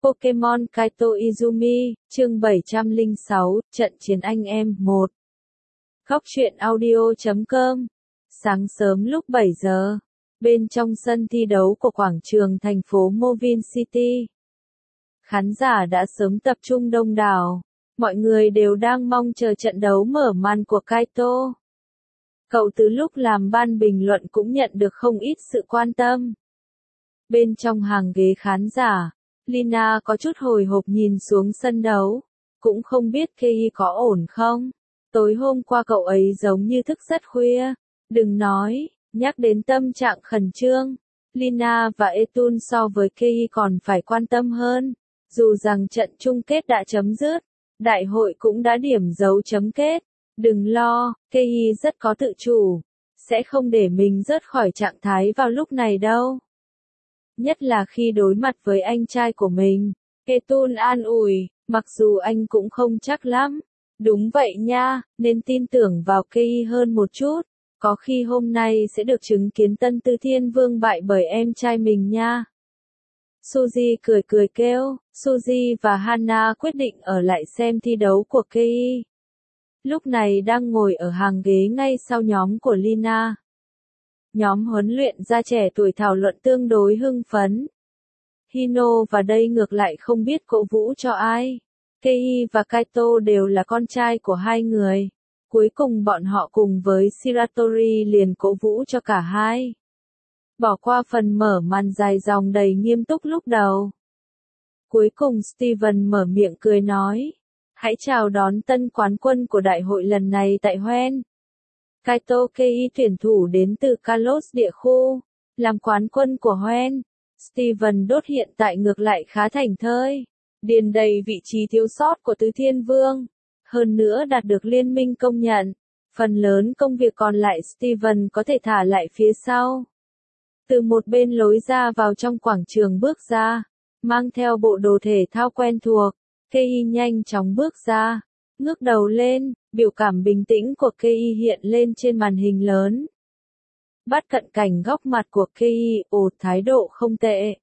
Pokemon Kaito Izumi, chương 706, trận chiến anh em 1. Góc truyện audio.com. Sáng sớm lúc 7 giờ, bên trong sân thi đấu của quảng trường thành phố Movin City. Khán giả đã sớm tập trung đông đảo, mọi người đều đang mong chờ trận đấu mở màn của Kaito. Cậu từ lúc làm ban bình luận cũng nhận được không ít sự quan tâm. Bên trong hàng ghế khán giả, Lina có chút hồi hộp nhìn xuống sân đấu, cũng không biết Kei có ổn không. Tối hôm qua cậu ấy giống như thức rất khuya, đừng nói, nhắc đến tâm trạng khẩn trương. Lina và Etun so với Kei còn phải quan tâm hơn, dù rằng trận chung kết đã chấm dứt, đại hội cũng đã điểm dấu chấm kết. Đừng lo, Kei rất có tự chủ, sẽ không để mình rớt khỏi trạng thái vào lúc này đâu. Nhất là khi đối mặt với anh trai của mình. Etun an ủi, mặc dù anh cũng không chắc lắm. Đúng vậy nha, nên tin tưởng vào Kei hơn một chút. Có khi hôm nay sẽ được chứng kiến Tân Tư Thiên Vương bại bởi em trai mình nha. Suzy cười cười kêu. Suzy và Hana quyết định ở lại xem thi đấu của Kei. Lúc này đang ngồi ở hàng ghế ngay sau nhóm của Lina. Nhóm huấn luyện gia trẻ tuổi thảo luận tương đối hưng phấn. Hino và đây ngược lại không biết cổ vũ cho ai. Kei và Kaito đều là con trai của hai người. Cuối cùng bọn họ cùng với Shiratori liền cổ vũ cho cả hai. Bỏ qua phần mở màn dài dòng đầy nghiêm túc lúc đầu. Cuối cùng Steven mở miệng cười nói. Hãy chào đón tân quán quân của đại hội lần này tại Hoenn. Kaito Kei tuyển thủ đến từ Kalos địa khu, làm quán quân của Hoenn. Steven Đốt hiện tại ngược lại khá thảnh thơi, điền đầy vị trí thiếu sót của Tứ Thiên Vương. Hơn nữa đạt được liên minh công nhận, phần lớn công việc còn lại Steven có thể thả lại phía sau. Từ một bên lối ra vào trong quảng trường bước ra, mang theo bộ đồ thể thao quen thuộc, Kei nhanh chóng bước ra. Ngước đầu lên, biểu cảm bình tĩnh của Kei hiện lên trên màn hình lớn. Bắt cận cảnh góc mặt của Kei, thái độ không tệ.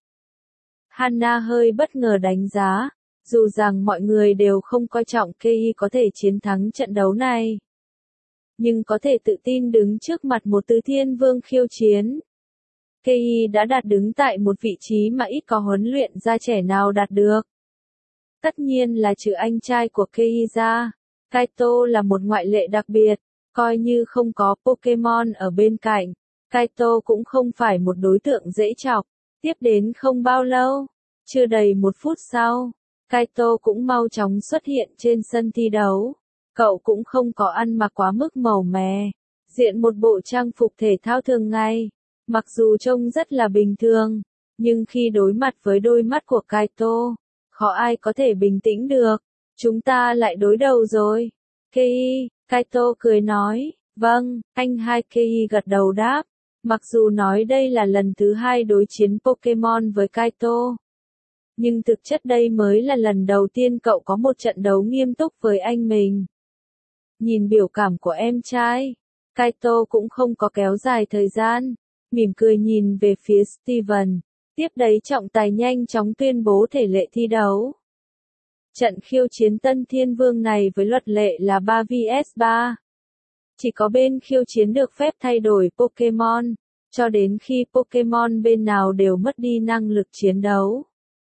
Hana hơi bất ngờ đánh giá, dù rằng mọi người đều không coi trọng Kei có thể chiến thắng trận đấu này. Nhưng có thể tự tin đứng trước mặt một Tứ Thiên Vương khiêu chiến. Kei đã đạt đứng tại một vị trí mà ít có huấn luyện gia trẻ nào đạt được. Tất nhiên là trừ anh trai của Kei ra, Kaito là một ngoại lệ đặc biệt, coi như không có Pokemon ở bên cạnh, Kaito cũng không phải một đối tượng dễ chọc. Tiếp đến không bao lâu, chưa đầy 1 phút sau, Kaito cũng mau chóng xuất hiện trên sân thi đấu. Cậu cũng không có ăn mặc quá mức màu mè, diện một bộ trang phục thể thao thường ngày, mặc dù trông rất là bình thường, nhưng khi đối mặt với đôi mắt của Kaito, khó ai có thể bình tĩnh được. Chúng ta lại đối đầu rồi. Kei, Kaito cười nói, vâng, anh hai. Kei gật đầu đáp, mặc dù nói đây là lần thứ 2 đối chiến Pokemon với Kaito. Nhưng thực chất đây mới là lần đầu tiên cậu có một trận đấu nghiêm túc với anh mình. Nhìn biểu cảm của em trai, Kaito cũng không có kéo dài thời gian, mỉm cười nhìn về phía Steven. Tiếp đấy trọng tài nhanh chóng tuyên bố thể lệ thi đấu. Trận khiêu chiến Tân Thiên Vương này với luật lệ là 3 vs 3. Chỉ có bên khiêu chiến được phép thay đổi Pokemon, cho đến khi Pokemon bên nào đều mất đi năng lực chiến đấu.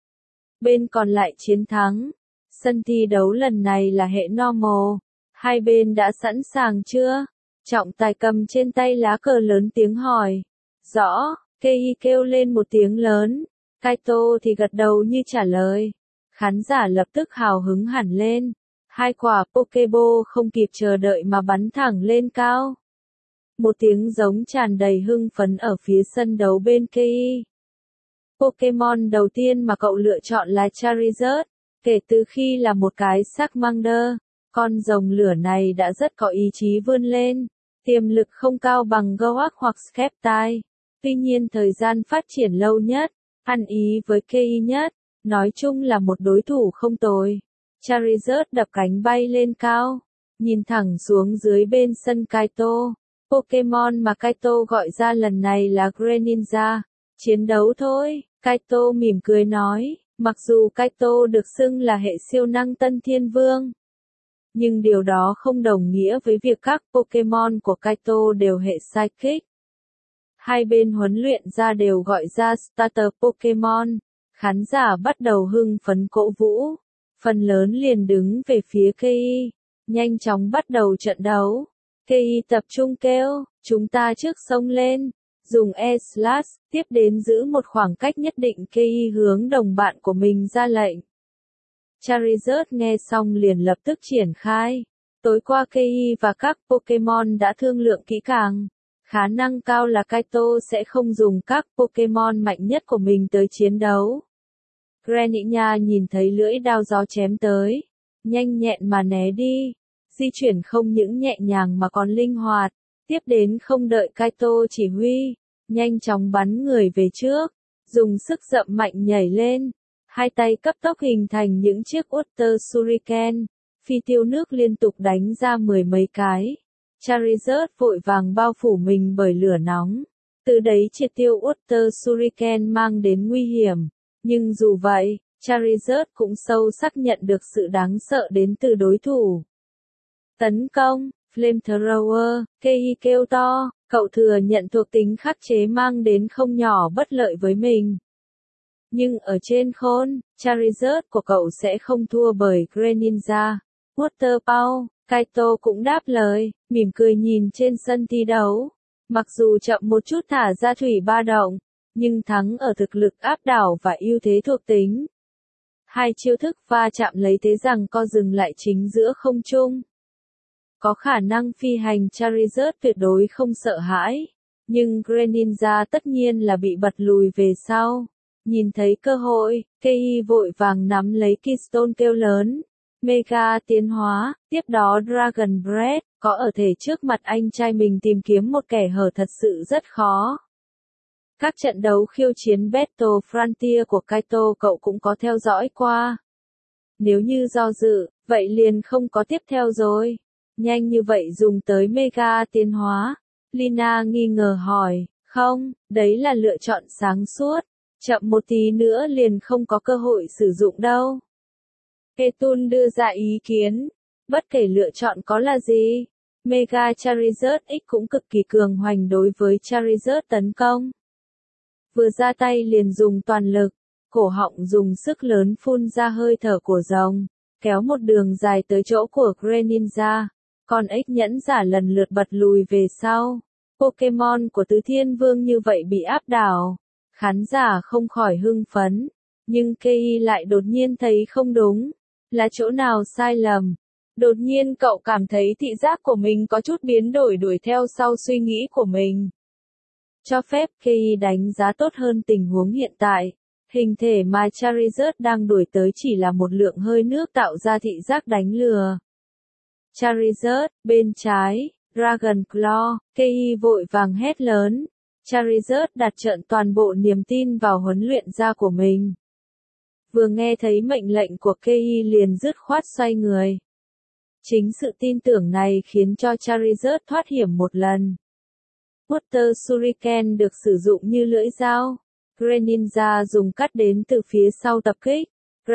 Bên còn lại chiến thắng. Sân thi đấu lần này là hệ normal. Hai bên đã sẵn sàng chưa? Trọng tài cầm trên tay lá cờ lớn tiếng hỏi. Rõ, Kei kêu lên một tiếng lớn. Kaito thì gật đầu như trả lời. Khán giả lập tức hào hứng hẳn lên. 2 quả Pokeball không kịp chờ đợi mà bắn thẳng lên cao. Một tiếng giống tràn đầy hưng phấn ở phía sân đấu bên Kei. Pokemon đầu tiên mà cậu lựa chọn là Charizard. Kể từ khi là một cái Charmander, con rồng lửa này đã rất có ý chí vươn lên. Tiềm lực không cao bằng Goak hoặc Sceptile. Tuy nhiên thời gian phát triển lâu nhất, ăn ý với Kei nhất. Nói chung là một đối thủ không tồi. Charizard đập cánh bay lên cao, nhìn thẳng xuống dưới bên sân Kaito. Pokemon mà Kaito gọi ra lần này là Greninja. Chiến đấu thôi, Kaito mỉm cười nói, Mặc dù Kaito được xưng là hệ siêu năng Tân Thiên Vương, nhưng điều đó không đồng nghĩa với việc các Pokémon của Kaito đều hệ Psychic. Hai bên huấn luyện ra đều gọi ra Starter Pokémon, khán giả bắt đầu hưng phấn cổ vũ, phần lớn liền đứng về phía Kei, nhanh chóng bắt đầu trận đấu. Kei tập trung kêu, chúng ta trước xông lên, dùng E-Slash, tiếp đến giữ một khoảng cách nhất định. Kei hướng đồng bạn của mình ra lệnh. Charizard nghe xong liền lập tức triển khai. Tối qua Kei và các Pokémon đã thương lượng kỹ càng. Khả năng cao là Kaito sẽ không dùng các Pokémon mạnh nhất của mình tới chiến đấu. Greninja nhìn thấy lưỡi đao gió chém tới, nhanh nhẹn mà né đi, di chuyển không những nhẹ nhàng mà còn linh hoạt, tiếp đến không đợi Kaito chỉ huy, nhanh chóng bắn người về trước, dùng sức dậm mạnh nhảy lên, hai tay cấp tốc hình thành những chiếc Water Shuriken, phi tiêu nước liên tục đánh ra mười mấy cái. Charizard vội vàng bao phủ mình bởi lửa nóng, từ đấy triệt tiêu Water Shuriken mang đến nguy hiểm. Nhưng dù vậy, Charizard cũng sâu sắc nhận được sự đáng sợ đến từ đối thủ. Tấn công, Flamethrower, Kei kêu to, cậu thừa nhận thuộc tính khắc chế mang đến không nhỏ bất lợi với mình. Nhưng ở trên khôn, Charizard của cậu sẽ không thua bởi Greninja. Water Power, Kaito cũng đáp lời, mỉm cười nhìn trên sân thi đấu. Mặc dù chậm một chút thả ra thủy ba động, nhưng thắng ở thực lực áp đảo và ưu thế thuộc tính. Hai chiêu thức va chạm lấy thế rằng co dừng lại chính giữa không trung. Có khả năng phi hành Charizard tuyệt đối không sợ hãi, nhưng Greninja tất nhiên là bị bật lùi về sau. Nhìn thấy cơ hội, Kei vội vàng nắm lấy Keystone kêu lớn. Mega tiến hóa, tiếp đó Dragon Breath, có ở thể trước mặt anh trai mình tìm kiếm một kẻ hở thật sự rất khó. Các trận đấu khiêu chiến Battle Frontier của Kaito cậu cũng có theo dõi qua. Nếu như do dự, vậy liền không có tiếp theo rồi. Nhanh như vậy dùng tới Mega tiến hóa. Lina nghi ngờ hỏi, không, đấy là lựa chọn sáng suốt. Chậm một tí nữa liền không có cơ hội sử dụng đâu. Ketun đưa ra ý kiến. Bất kể lựa chọn có là gì, Mega Charizard X cũng cực kỳ cường hoành đối với Charizard tấn công. Vừa ra tay liền dùng toàn lực, cổ họng dùng sức lớn phun ra hơi thở của rồng, kéo một đường dài tới chỗ của Greninja, còn ếch nhẫn giả lần lượt bật lùi về sau. Pokémon của Tứ Thiên Vương như vậy bị áp đảo, khán giả không khỏi hưng phấn, nhưng Kei lại đột nhiên thấy không đúng, là chỗ nào sai lầm. Đột nhiên cậu cảm thấy thị giác của mình có chút biến đổi đuổi theo sau suy nghĩ của mình. Cho phép Kei đánh giá tốt hơn tình huống hiện tại. Hình thể mà Charizard đang đuổi tới chỉ là một lượng hơi nước tạo ra thị giác đánh lừa. Charizard, bên trái, Dragon Claw, Kei vội vàng hét lớn. Charizard đặt trọn toàn bộ niềm tin vào huấn luyện gia của mình. Vừa nghe thấy mệnh lệnh của Kei liền dứt khoát xoay người. Chính sự tin tưởng này khiến cho Charizard thoát hiểm một lần. Water Shuriken được sử dụng như lưỡi dao. Greninja dùng cắt đến từ phía sau tập kích.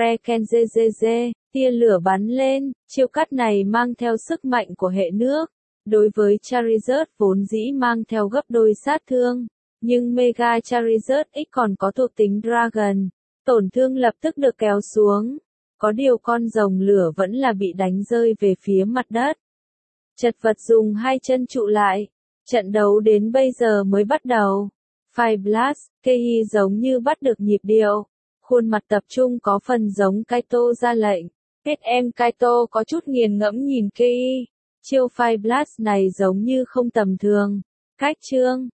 Grekenjjj, tia lửa bắn lên, chiêu cắt này mang theo sức mạnh của hệ nước. Đối với Charizard vốn dĩ mang theo gấp đôi sát thương. Nhưng Mega Charizard X còn có thuộc tính Dragon. Tổn thương lập tức được kéo xuống. Có điều con rồng lửa vẫn là bị đánh rơi về phía mặt đất. Chật vật dùng hai chân trụ lại. Trận đấu đến bây giờ mới bắt đầu. Fire Blast, Kei giống như bắt được nhịp điệu. Khuôn mặt tập trung có phần giống Kaito ra lệnh. Hết em Kaito có chút nghiền ngẫm nhìn Kei. Chiêu Fire Blast này giống như không tầm thường. Cách chương.